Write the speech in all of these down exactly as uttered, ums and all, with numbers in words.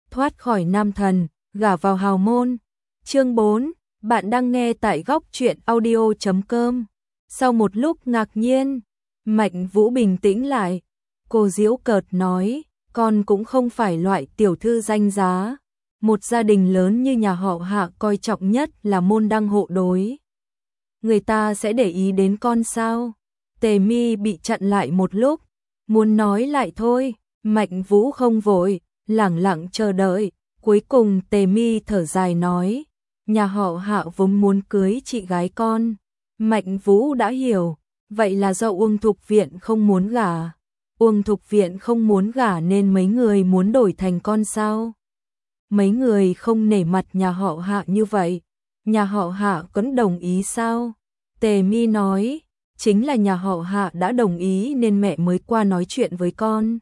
thoát khỏi nam thần, gả vào hào môn. Chương bốn, bạn đang nghe tại góc truyện audio chấm com. Sau một lúc ngạc nhiên, Mạnh Vũ bình tĩnh lại, cô giễu cợt nói, con cũng không phải loại tiểu thư danh giá, một gia đình lớn như nhà họ Hạ coi trọng nhất là môn đăng hộ đối. Người ta sẽ để ý đến con sao? Tề Mi bị chặn lại một lúc, muốn nói lại thôi, Mạnh Vũ không vội, lẳng lặng chờ đợi, cuối cùng Tề Mi thở dài nói, nhà họ Hạ vốn muốn cưới chị gái con. Mạnh Vũ đã hiểu, vậy là do Uông Thục Viện không muốn gả. Uông Thục Viện không muốn gả nên mấy người muốn đổi thành con sao? Mấy người không nể mặt nhà họ Hạ như vậy, nhà họ Hạ vẫn đồng ý sao? Tề Mi nói, chính là nhà họ Hạ đã đồng ý nên mẹ mới qua nói chuyện với con.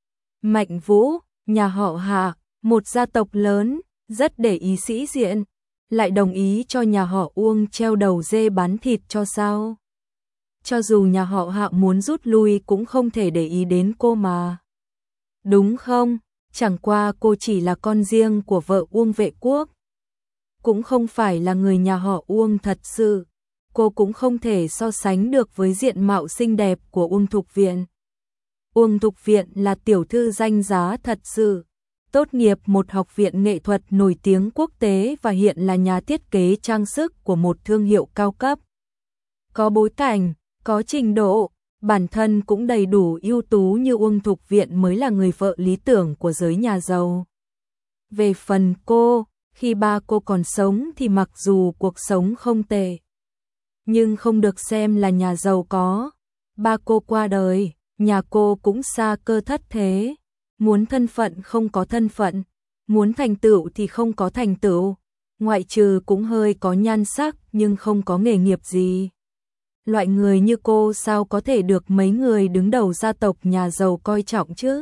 Mạnh Vũ, nhà họ Hạ, một gia tộc lớn, rất để ý sĩ diện, lại đồng ý cho nhà họ Uông treo đầu dê bán thịt cho sao? Cho dù nhà họ Hạ muốn rút lui cũng không thể để ý đến cô mà. Đúng không? Chẳng qua cô chỉ là con riêng của vợ Uông Vệ Quốc. Cũng không phải là người nhà họ Uông thật sự. Cô cũng không thể so sánh được với diện mạo xinh đẹp của Uông Thục Viện. Uông Thục Viện là tiểu thư danh giá thật sự. Tốt nghiệp một học viện nghệ thuật nổi tiếng quốc tế và hiện là nhà thiết kế trang sức của một thương hiệu cao cấp. Có bối cảnh, có trình độ, bản thân cũng đầy đủ ưu tú như Uông Thục Viện mới là người vợ lý tưởng của giới nhà giàu. Về phần cô, khi ba cô còn sống thì mặc dù cuộc sống không tệ, nhưng không được xem là nhà giàu có. Ba cô qua đời, nhà cô cũng xa cơ thất thế. Muốn thân phận không có thân phận, muốn thành tựu thì không có thành tựu, ngoại trừ cũng hơi có nhan sắc nhưng không có nghề nghiệp gì. Loại người như cô sao có thể được mấy người đứng đầu gia tộc nhà giàu coi trọng chứ?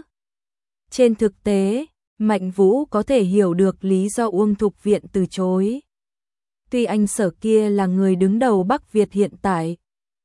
Trên thực tế, Mạnh Vũ có thể hiểu được lý do Uông Thục Viện từ chối. Tuy anh Sở kia là người đứng đầu Bắc Việt hiện tại.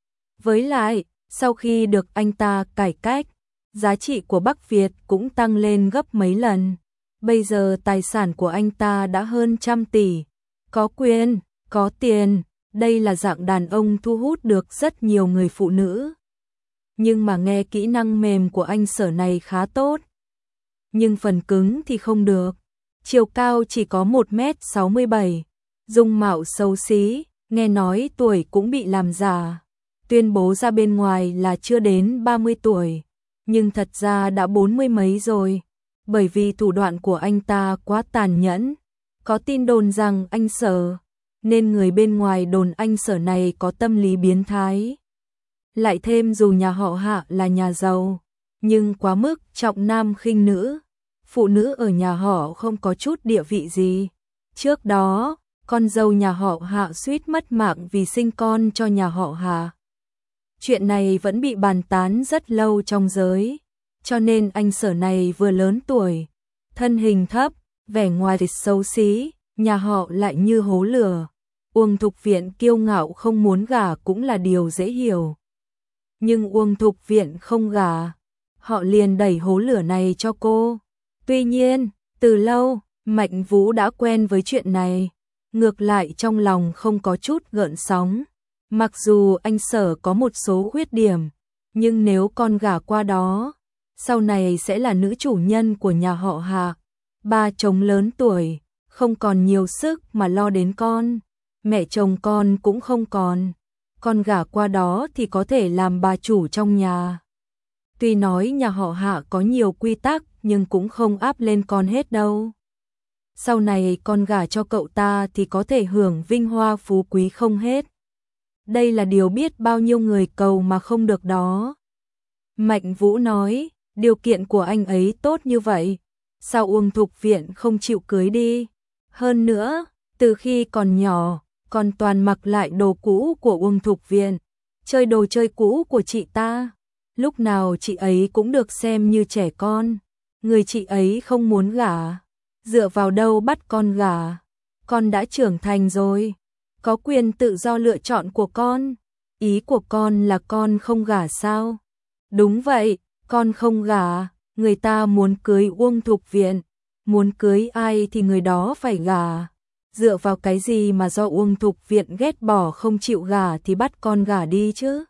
Với lại, sau khi được anh ta cải cách, giá trị của Bắc Việt cũng tăng lên gấp mấy lần. Bây giờ tài sản của anh ta đã hơn trăm tỷ. Có quyền, có tiền, đây là dạng đàn ông thu hút được rất nhiều người phụ nữ. Nhưng mà nghe kỹ năng mềm của anh Sở này khá tốt. Nhưng phần cứng thì không được. Chiều cao chỉ có một mét sáu mươi bảy, dung mạo xấu xí, nghe nói tuổi cũng bị làm giả. Tuyên bố ra bên ngoài là chưa đến ba mươi tuổi. Nhưng thật ra đã bốn mươi mấy rồi, bởi vì thủ đoạn của anh ta quá tàn nhẫn. Có tin đồn rằng anh Sở, nên người bên ngoài đồn anh Sở này có tâm lý biến thái. Lại thêm dù nhà họ Hạ là nhà giàu, nhưng quá mức trọng nam khinh nữ. Phụ nữ ở nhà họ không có chút địa vị gì. Trước đó, con dâu nhà họ Hạ suýt mất mạng vì sinh con cho nhà họ Hạ. Chuyện này vẫn bị bàn tán rất lâu trong giới, cho nên anh Sở này vừa lớn tuổi, thân hình thấp, vẻ ngoài thì xấu xí, nhà họ lại như hố lửa. Uông Thục Viện kiêu ngạo không muốn gả cũng là điều dễ hiểu. Nhưng Uông Thục Viện không gả, họ liền đẩy hố lửa này cho cô. Tuy nhiên, từ lâu, Mạnh Vũ đã quen với chuyện này, ngược lại trong lòng không có chút gợn sóng. Mặc dù anh Sở có một số khuyết điểm, nhưng nếu con gả qua đó, sau này sẽ là nữ chủ nhân của nhà họ Hạ. Ba chồng lớn tuổi, không còn nhiều sức mà lo đến con, mẹ chồng con cũng không còn. Con gả qua đó thì có thể làm bà chủ trong nhà. Tuy nói nhà họ Hạ có nhiều quy tắc nhưng cũng không áp lên con hết đâu. Sau này con gả cho cậu ta thì có thể hưởng vinh hoa phú quý không hết. Đây là điều biết bao nhiêu người cầu mà không được đó. Mạnh Vũ nói, điều kiện của anh ấy tốt như vậy, sao Uông Thục Viện không chịu cưới đi? Hơn nữa, từ khi còn nhỏ, còn toàn mặc lại đồ cũ của Uông Thục Viện, chơi đồ chơi cũ của chị ta. Lúc nào chị ấy cũng được xem như trẻ con. Người chị ấy không muốn gả, dựa vào đâu bắt con gả? Con đã trưởng thành rồi, có quyền tự do lựa chọn của con. Ý của con là con không gả sao? Đúng vậy, con không gả, người ta muốn cưới Uông Thục Viện, muốn cưới ai thì người đó phải gả. Dựa vào cái gì mà do Uông Thục Viện ghét bỏ không chịu gả thì bắt con gả đi chứ?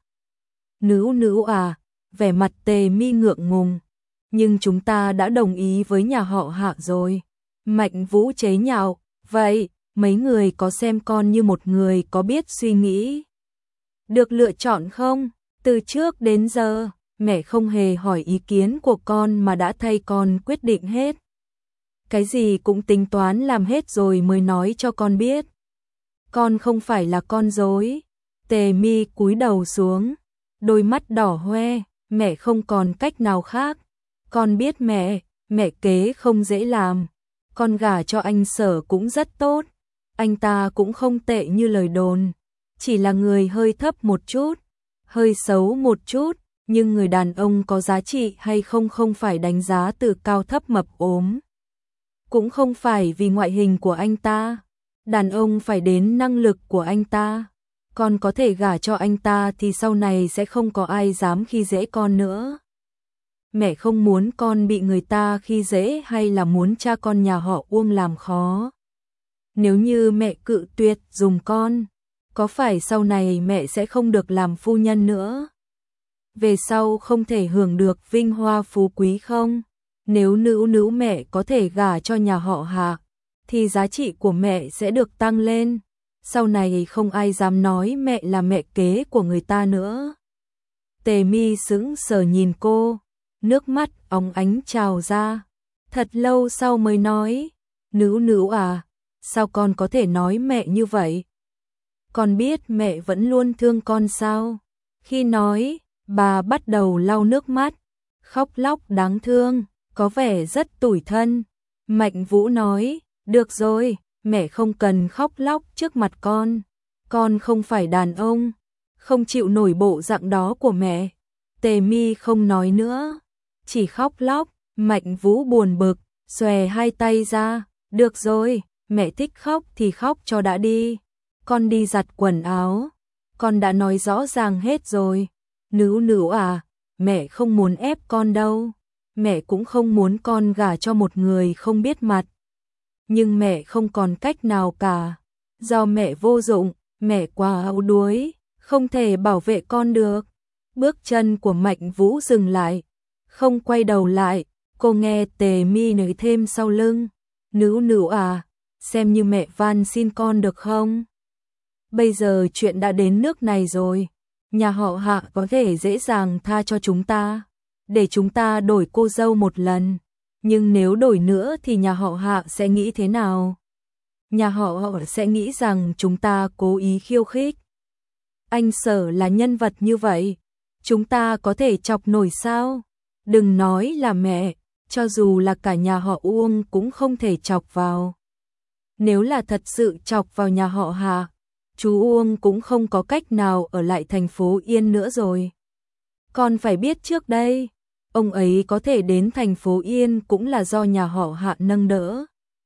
Nữ nữ à, vẻ mặt Tề Mi ngượng ngùng. Nhưng chúng ta đã đồng ý với nhà họ Hạ rồi. Mạnh Vũ chế nhạo, vậy, mấy người có xem con như một người có biết suy nghĩ được lựa chọn không? Từ trước đến giờ, mẹ không hề hỏi ý kiến của con mà đã thay con quyết định hết. Cái gì cũng tính toán làm hết rồi mới nói cho con biết. Con không phải là con dối. Tề Mi cúi đầu xuống, đôi mắt đỏ hoe, mẹ không còn cách nào khác. Con biết mẹ, mẹ kế không dễ làm. Con gả cho anh Sở cũng rất tốt. Anh ta cũng không tệ như lời đồn. Chỉ là người hơi thấp một chút, hơi xấu một chút. Nhưng người đàn ông có giá trị hay không không phải đánh giá từ cao thấp mập ốm. Cũng không phải vì ngoại hình của anh ta. Đàn ông phải đến năng lực của anh ta. Con có thể gả cho anh ta thì sau này sẽ không có ai dám khi dễ con nữa. Mẹ không muốn con bị người ta khi dễ hay là muốn cha con nhà họ Uông làm khó. Nếu như mẹ cự tuyệt dùng con, có phải sau này mẹ sẽ không được làm phu nhân nữa? Về sau không thể hưởng được vinh hoa phú quý không? Nếu nữ nữ mẹ có thể gả cho nhà họ Hạ, thì giá trị của mẹ sẽ được tăng lên. Sau này không ai dám nói mẹ là mẹ kế của người ta nữa. Tề Mi sững sờ nhìn cô, nước mắt óng ánh trào ra. Thật lâu sau mới nói, nữ nữ à, sao con có thể nói mẹ như vậy? Con biết mẹ vẫn luôn thương con sao? Khi nói, bà bắt đầu lau nước mắt, khóc lóc đáng thương, có vẻ rất tủi thân. Mạnh Vũ nói, được rồi, mẹ không cần khóc lóc trước mặt con. Con không phải đàn ông, không chịu nổi bộ dạng đó của mẹ. Tề Mi không nói nữa, chỉ khóc lóc. Mạnh Vũ buồn bực, xòe hai tay ra, được rồi, mẹ thích khóc thì khóc cho đã đi. Con đi giặt quần áo, con đã nói rõ ràng hết rồi. Nữ nữ à, mẹ không muốn ép con đâu. Mẹ cũng không muốn con gả cho một người không biết mặt. Nhưng mẹ không còn cách nào cả. Do mẹ vô dụng, mẹ quá yếu đuối, không thể bảo vệ con được. Bước chân của Mạnh Vũ dừng lại, không quay đầu lại. Cô nghe Tề Mi nói thêm sau lưng, nữ nữ à, xem như mẹ van xin con được không? Bây giờ chuyện đã đến nước này rồi, nhà họ Hạ có thể dễ dàng tha cho chúng ta, để chúng ta đổi cô dâu một lần. Nhưng nếu đổi nữa thì nhà họ Hạ sẽ nghĩ thế nào? Nhà họ Hạ sẽ nghĩ rằng chúng ta cố ý khiêu khích. Anh Sở là nhân vật như vậy, chúng ta có thể chọc nổi sao? Đừng nói là mẹ, cho dù là cả nhà họ Uông cũng không thể chọc vào. Nếu là thật sự chọc vào nhà họ Hạ, chú Uông cũng không có cách nào ở lại thành phố Yên nữa rồi. Con phải biết trước đây, ông ấy có thể đến thành phố Yên cũng là do nhà họ Hạ nâng đỡ.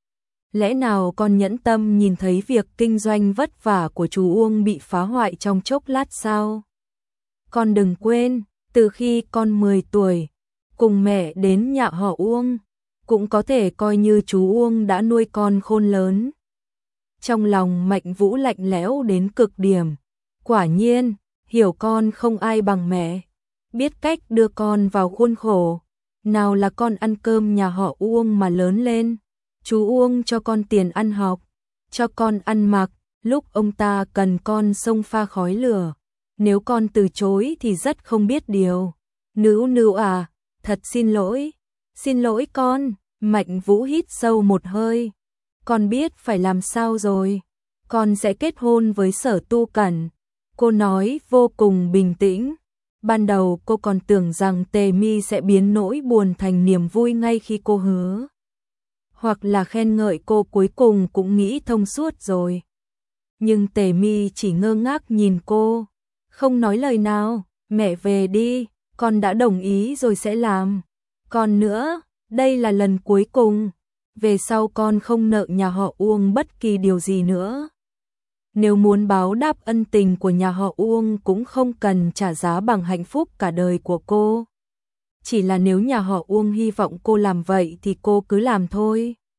Lẽ nào con nhẫn tâm nhìn thấy việc kinh doanh vất vả của chú Uông bị phá hoại trong chốc lát sao? Con đừng quên, từ khi con mười tuổi, cùng mẹ đến nhà họ Uông, cũng có thể coi như chú Uông đã nuôi con khôn lớn. Trong lòng Mạnh Vũ lạnh lẽo đến cực điểm. Quả nhiên, hiểu con không ai bằng mẹ, biết cách đưa con vào khuôn khổ. Nào là con ăn cơm nhà họ Uông mà lớn lên, chú Uông cho con tiền ăn học, cho con ăn mặc, lúc ông ta cần con xông pha khói lửa. Nếu con từ chối thì rất không biết điều. Nữ nữ à, thật xin lỗi, xin lỗi con. Mạnh Vũ hít sâu một hơi. Con biết phải làm sao rồi. Con sẽ kết hôn với Sở Tu Cẩn. Cô nói vô cùng bình tĩnh. Ban đầu cô còn tưởng rằng Tề Mi sẽ biến nỗi buồn thành niềm vui ngay khi cô hứa. Hoặc là khen ngợi cô, cuối cùng cũng nghĩ thông suốt rồi. Nhưng Tề Mi chỉ ngơ ngác nhìn cô, không nói lời nào. Mẹ về đi, con đã đồng ý rồi sẽ làm. Còn nữa, đây là lần cuối cùng. Về sau con không nợ nhà họ Uông bất kỳ điều gì nữa. Nếu muốn báo đáp ân tình của nhà họ Uông cũng không cần trả giá bằng hạnh phúc cả đời của cô. Chỉ là nếu nhà họ Uông hy vọng cô làm vậy thì cô cứ làm thôi.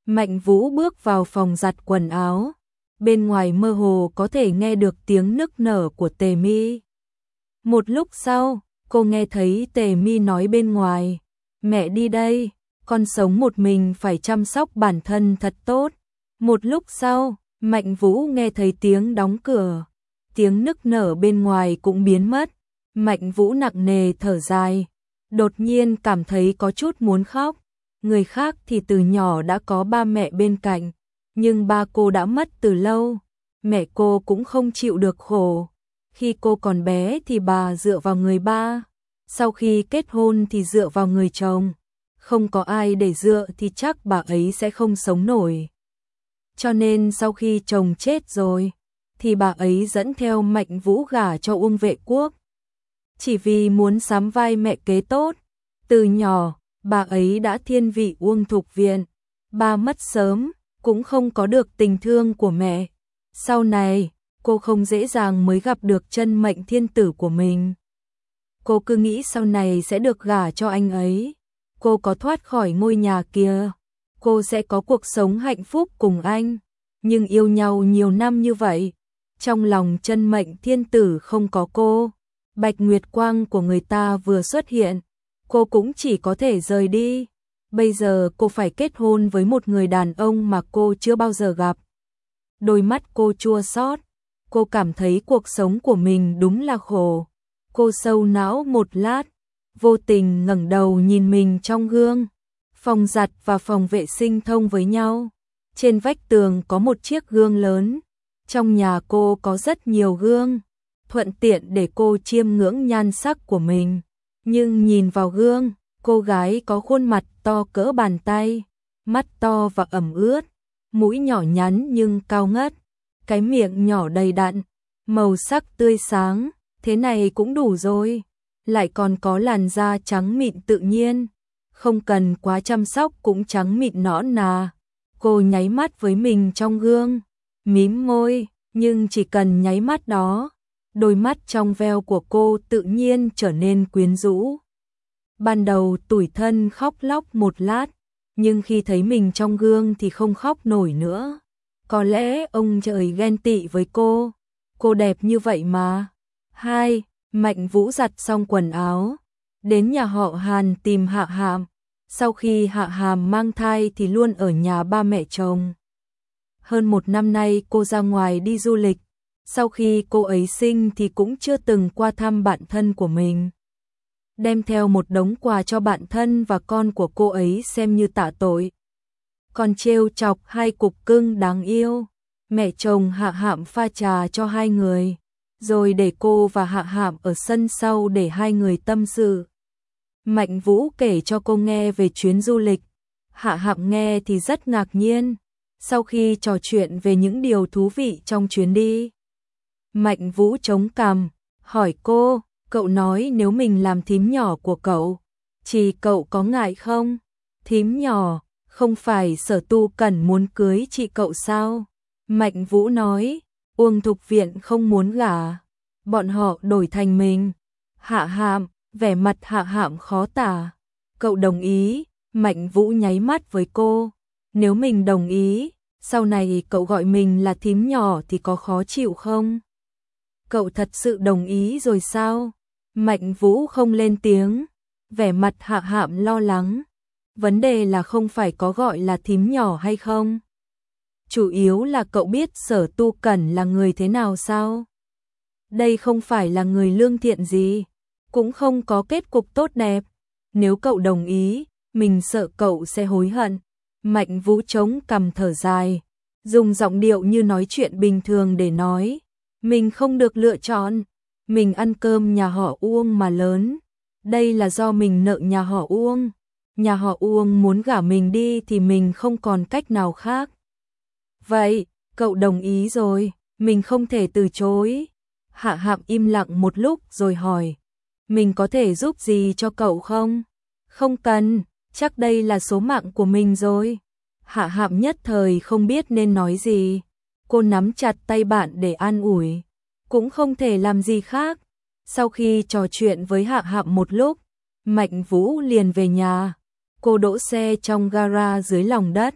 Mạnh Vũ bước vào phòng giặt quần áo. Bên ngoài mơ hồ có thể nghe được tiếng nức nở của Tề Mi. Một lúc sau, cô nghe thấy Tề Mi nói bên ngoài, mẹ đi đây, con sống một mình phải chăm sóc bản thân thật tốt. Một lúc sau, Mạnh Vũ nghe thấy tiếng đóng cửa, tiếng nức nở bên ngoài cũng biến mất. Mạnh Vũ nặng nề thở dài, đột nhiên cảm thấy có chút muốn khóc. Người khác thì từ nhỏ đã có ba mẹ bên cạnh, nhưng ba cô đã mất từ lâu. Mẹ cô cũng không chịu được khổ. Khi cô còn bé thì bà dựa vào người ba, sau khi kết hôn thì dựa vào người chồng. Không có ai để dựa thì chắc bà ấy sẽ không sống nổi. Cho nên sau khi chồng chết rồi, thì bà ấy dẫn theo Mạnh Vũ gả cho Uông Vệ Quốc. Chỉ vì muốn sắm vai mẹ kế tốt. Từ nhỏ, bà ấy đã thiên vị Uông Thục Viện. Ba mất sớm, cũng không có được tình thương của mẹ. Sau này, cô không dễ dàng mới gặp được chân mệnh thiên tử của mình. Cô cứ nghĩ sau này sẽ được gả cho anh ấy. Cô có thoát khỏi ngôi nhà kia. Cô sẽ có cuộc sống hạnh phúc cùng anh. Nhưng yêu nhau nhiều năm như vậy, trong lòng chân mệnh thiên tử không có cô. Bạch Nguyệt Quang của người ta vừa xuất hiện, cô cũng chỉ có thể rời đi. Bây giờ cô phải kết hôn với một người đàn ông mà cô chưa bao giờ gặp. Đôi mắt cô chua xót, cô cảm thấy cuộc sống của mình đúng là khổ. Cô sâu não một lát, vô tình ngẩng đầu nhìn mình trong gương. Phòng giặt và phòng vệ sinh thông với nhau. Trên vách tường có một chiếc gương lớn. Trong nhà cô có rất nhiều gương, thuận tiện để cô chiêm ngưỡng nhan sắc của mình. Nhưng nhìn vào gương, cô gái có khuôn mặt to cỡ bàn tay, mắt to và ẩm ướt, mũi nhỏ nhắn nhưng cao ngất, cái miệng nhỏ đầy đặn, màu sắc tươi sáng, thế này cũng đủ rồi. Lại còn có làn da trắng mịn tự nhiên, không cần quá chăm sóc cũng trắng mịn nõn nà. Cô nháy mắt với mình trong gương, mím môi, nhưng chỉ cần nháy mắt đó, đôi mắt trong veo của cô tự nhiên trở nên quyến rũ. Ban đầu tủi thân khóc lóc một lát, nhưng khi thấy mình trong gương thì không khóc nổi nữa. Có lẽ ông trời ghen tị với cô, cô đẹp như vậy mà. Hai, Mạnh Vũ giặt xong quần áo, đến nhà họ Hàn tìm Hạ Hàm. Sau khi Hạ Hàm mang thai thì luôn ở nhà ba mẹ chồng. Hơn một năm nay cô ra ngoài đi du lịch, sau khi cô ấy sinh thì cũng chưa từng qua thăm bạn thân của mình. Đem theo một đống quà cho bạn thân và con của cô ấy xem như tạ tội. Còn trêu chọc hai cục cưng đáng yêu. Mẹ chồng Hạ Hàm pha trà cho hai người, rồi để cô và Hạ Hàm ở sân sau để hai người tâm sự. Mạnh Vũ kể cho cô nghe về chuyến du lịch. Hạ Hàm nghe thì rất ngạc nhiên. Sau khi trò chuyện về những điều thú vị trong chuyến đi, Mạnh Vũ chống cằm, hỏi cô, cậu nói nếu mình làm thím nhỏ của cậu, chị cậu có ngại không? Thím nhỏ, không phải Sở Tu Cẩn muốn cưới chị cậu sao? Mạnh Vũ nói, Uông Thục Viện không muốn gả, bọn họ đổi thành mình. Hạ Hàm, vẻ mặt Hạ Hàm khó tả. Cậu đồng ý? Mạnh Vũ nháy mắt với cô. Nếu mình đồng ý, sau này cậu gọi mình là thím nhỏ thì có khó chịu không? Cậu thật sự đồng ý rồi sao? Mạnh Vũ không lên tiếng, vẻ mặt Hạ Hàm lo lắng. Vấn đề là không phải có gọi là thím nhỏ hay không? Chủ yếu là cậu biết Sở Tu Cẩn là người thế nào sao? Đây không phải là người lương thiện gì, cũng không có kết cục tốt đẹp. Nếu cậu đồng ý, mình sợ cậu sẽ hối hận. Mạnh Vũ chống cằm thở dài, dùng giọng điệu như nói chuyện bình thường để nói, mình không được lựa chọn, mình ăn cơm nhà họ Uông mà lớn, đây là do mình nợ nhà họ Uông, nhà họ Uông muốn gả mình đi thì mình không còn cách nào khác. Vậy, cậu đồng ý rồi, mình không thể từ chối. Hạ Hàm im lặng một lúc rồi hỏi, mình có thể giúp gì cho cậu không? Không cần, chắc đây là số mạng của mình rồi. Hạ Hàm nhất thời không biết nên nói gì. Cô nắm chặt tay bạn để an ủi, cũng không thể làm gì khác. Sau khi trò chuyện với Hạ Hàm một lúc, Mạnh Vũ liền về nhà. Cô đỗ xe trong gara dưới lòng đất,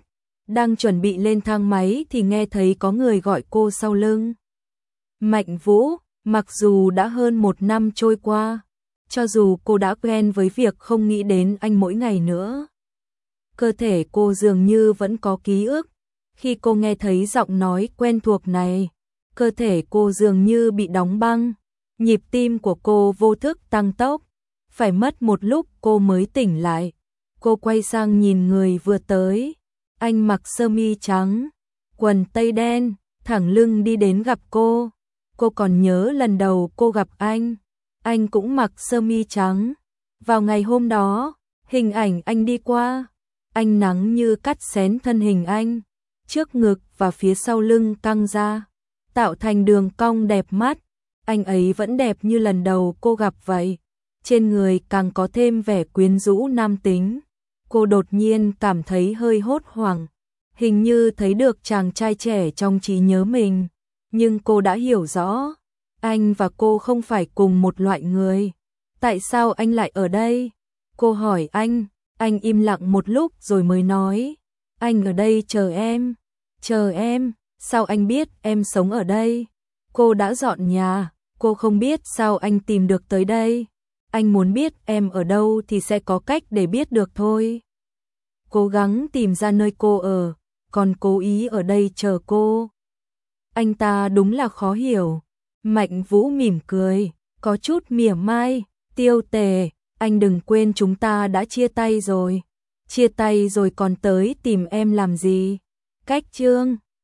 Đang chuẩn bị lên thang máy thì nghe thấy có người gọi cô sau lưng. Mạnh Vũ, mặc dù đã hơn một năm trôi qua, cho dù cô đã quen với việc không nghĩ đến anh mỗi ngày nữa, cơ thể cô dường như vẫn có ký ức. Khi cô nghe thấy giọng nói quen thuộc này, cơ thể cô dường như bị đóng băng, nhịp tim của cô vô thức tăng tốc, phải mất một lúc cô mới tỉnh lại. Cô quay sang nhìn người vừa tới, anh mặc sơ mi trắng, quần tây đen, thẳng lưng đi đến gặp cô. Cô còn nhớ lần đầu cô gặp anh, anh cũng mặc sơ mi trắng. Vào ngày hôm đó, hình ảnh anh đi qua, ánh nắng như cắt xén thân hình anh, trước ngực và phía sau lưng căng ra, tạo thành đường cong đẹp mắt. Anh ấy vẫn đẹp như lần đầu cô gặp vậy, trên người càng có thêm vẻ quyến rũ nam tính. Cô đột nhiên cảm thấy hơi hốt hoảng, hình như thấy được chàng trai trẻ trong trí nhớ mình, nhưng cô đã hiểu rõ, anh và cô không phải cùng một loại người. Tại sao anh lại ở đây? Cô hỏi anh, anh im lặng một lúc rồi mới nói, anh ở đây chờ em. Chờ em? Sao anh biết em sống ở đây? Cô đã dọn nhà, cô không biết sao anh tìm được tới đây. Anh muốn biết em ở đâu thì sẽ có cách để biết được thôi. Cố gắng tìm ra nơi cô ở, còn cố ý ở đây chờ cô. Anh ta đúng là khó hiểu. Mạnh Vũ mỉm cười, có chút mỉa mai, Tiêu Tề, anh đừng quên chúng ta đã chia tay rồi. Chia tay rồi còn tới tìm em làm gì? Cách chương